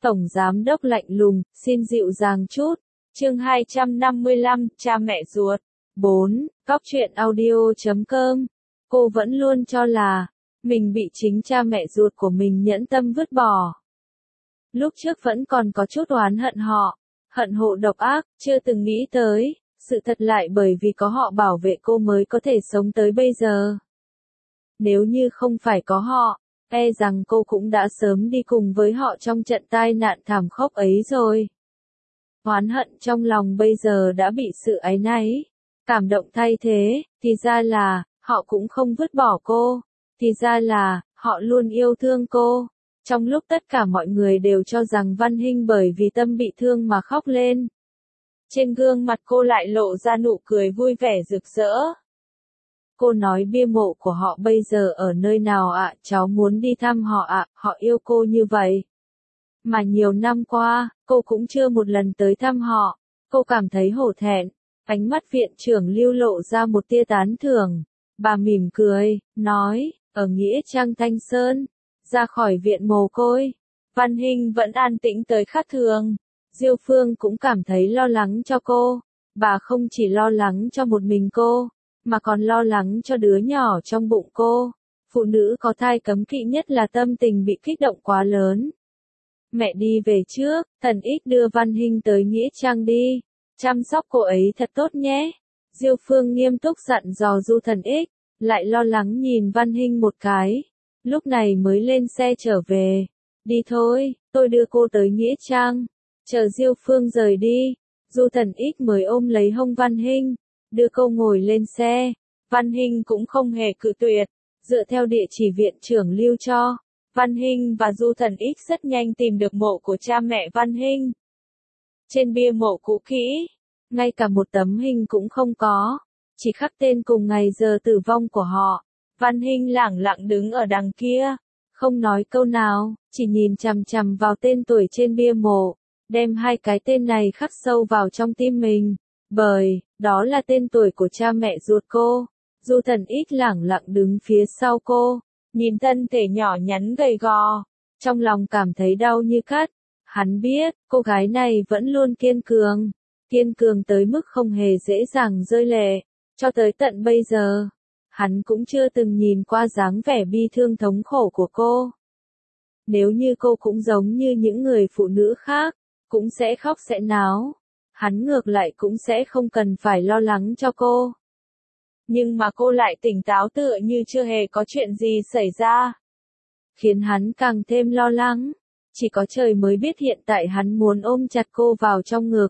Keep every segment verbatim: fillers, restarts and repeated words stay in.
Tổng giám đốc lạnh lùng, xin dịu dàng chút. Chương hai trăm năm mươi lăm, cha mẹ ruột. bốn. Cóc truyện audio chấm com. Cô vẫn luôn cho là mình bị chính cha mẹ ruột của mình nhẫn tâm vứt bỏ. Lúc trước vẫn còn có chút oán hận họ, hận hộ độc ác, chưa từng nghĩ tới, sự thật lại bởi vì có họ bảo vệ cô mới có thể sống tới bây giờ. Nếu như không phải có họ, e rằng cô cũng đã sớm đi cùng với họ trong trận tai nạn thảm khốc ấy rồi. Oán hận trong lòng bây giờ đã bị sự áy náy, cảm động thay thế, thì ra là, họ cũng không vứt bỏ cô, thì ra là, họ luôn yêu thương cô. Trong lúc tất cả mọi người đều cho rằng Văn Hinh bởi vì tâm bị thương mà khóc lên, trên gương mặt cô lại lộ ra nụ cười vui vẻ rực rỡ. Cô nói bia mộ của họ bây giờ ở nơi nào ạ? Cháu muốn đi thăm họ ạ, họ yêu cô như vậy. Mà nhiều năm qua, cô cũng chưa một lần tới thăm họ, cô cảm thấy hổ thẹn. Ánh mắt viện trưởng lưu lộ ra một tia tán thưởng. Bà mỉm cười, nói, ở Nghĩa Trang Thanh Sơn, ra khỏi viện mồ côi, Văn Hinh vẫn an tĩnh tới khác thường. Diêu Phương cũng cảm thấy lo lắng cho cô. Bà không chỉ lo lắng cho một mình cô, mà còn lo lắng cho đứa nhỏ trong bụng cô. Phụ nữ có thai cấm kỵ nhất là tâm tình bị kích động quá lớn. Mẹ đi về trước, Thần Ích đưa Văn Hinh tới Nghĩa Trang đi. Chăm sóc cô ấy thật tốt nhé. Diêu Phương nghiêm túc dặn dò Du Thần Ích, lại lo lắng nhìn Văn Hinh một cái. Lúc này mới lên xe trở về. Đi thôi, tôi đưa cô tới Nghĩa Trang. Chờ Diêu Phương rời đi, Du Thần Ích mới ôm lấy hông Văn Hinh, đưa cô ngồi lên xe. Văn Hinh cũng không hề cự tuyệt, dựa theo địa chỉ viện trưởng lưu cho. Văn Hinh và Du Thần Ích rất nhanh tìm được mộ của cha mẹ Văn Hinh. Trên bia mộ cũ kỹ, ngay cả một tấm hình cũng không có, chỉ khắc tên cùng ngày giờ tử vong của họ. Văn Hinh lẳng lặng đứng ở đằng kia, không nói câu nào, chỉ nhìn chằm chằm vào tên tuổi trên bia mộ, đem hai cái tên này khắc sâu vào trong tim mình, bởi đó là tên tuổi của cha mẹ ruột cô. Du Thần Ích lẳng lặng đứng phía sau cô, nhìn thân thể nhỏ nhắn gầy gò, trong lòng cảm thấy đau như cắt. Hắn biết, cô gái này vẫn luôn kiên cường, kiên cường tới mức không hề dễ dàng rơi lệ. Cho tới tận bây giờ, hắn cũng chưa từng nhìn qua dáng vẻ bi thương thống khổ của cô. Nếu như cô cũng giống như những người phụ nữ khác, cũng sẽ khóc sẽ náo, hắn ngược lại cũng sẽ không cần phải lo lắng cho cô. Nhưng mà cô lại tỉnh táo tựa như chưa hề có chuyện gì xảy ra, khiến hắn càng thêm lo lắng. Chỉ có trời mới biết hiện tại hắn muốn ôm chặt cô vào trong ngực,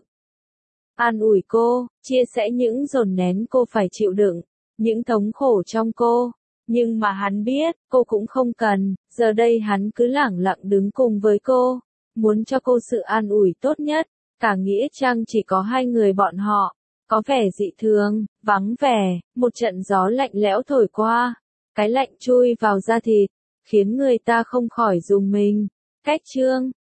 an ủi cô, chia sẻ những dồn nén cô phải chịu đựng, những thống khổ trong cô. Nhưng mà hắn biết, cô cũng không cần, giờ đây hắn cứ lẳng lặng đứng cùng với cô, muốn cho cô sự an ủi tốt nhất. Cả Nghĩa Trang chỉ có hai người bọn họ, có vẻ dị thường, vắng vẻ. Một trận gió lạnh lẽo thổi qua, cái lạnh chui vào da thịt, khiến người ta không khỏi rùng mình. Cách chương